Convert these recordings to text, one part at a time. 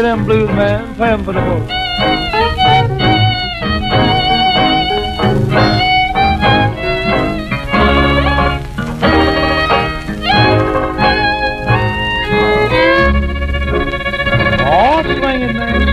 them blues, man. Play them for the folks. Oh, swing it, man.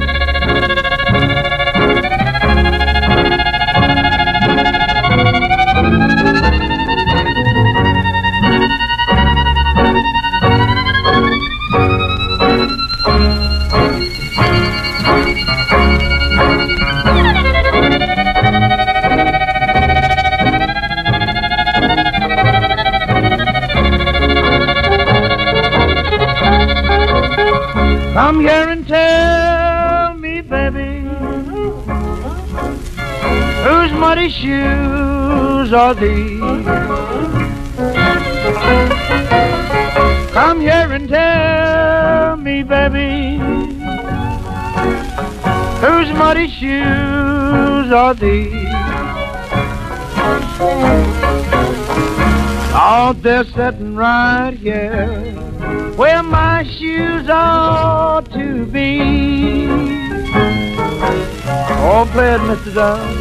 Come here and tell me, baby, whose muddy shoes are these? Come here and tell me, baby, whose muddy shoes are these? Oh, they're sitting right here where my shoes ought to be. Oh, play it, Mr. Dunn.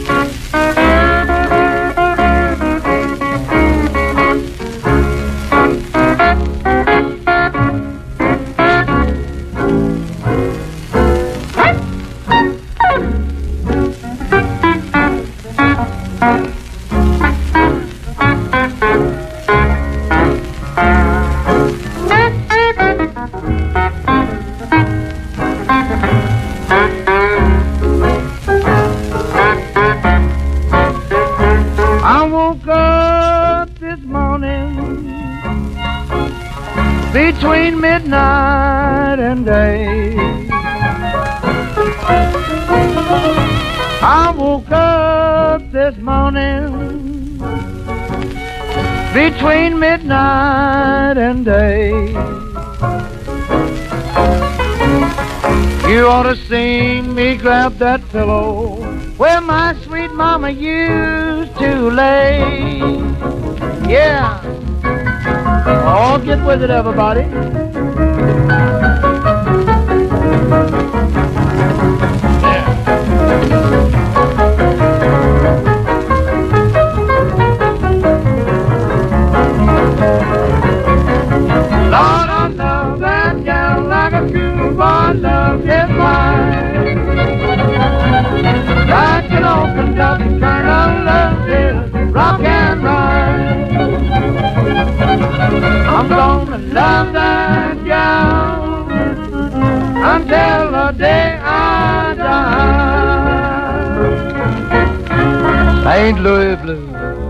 I woke up this morning between midnight and day. I woke up this morning between midnight and day. You ought to seen me grab that pillow where my sweet mama used to lay. Yeah. Oh, get with it, everybody. Lord, I love that gal like a true boy loves his wife. Like an open up eternal love is rock and ride. I'm gonna love that gal until the day I die. St. Louis Blues.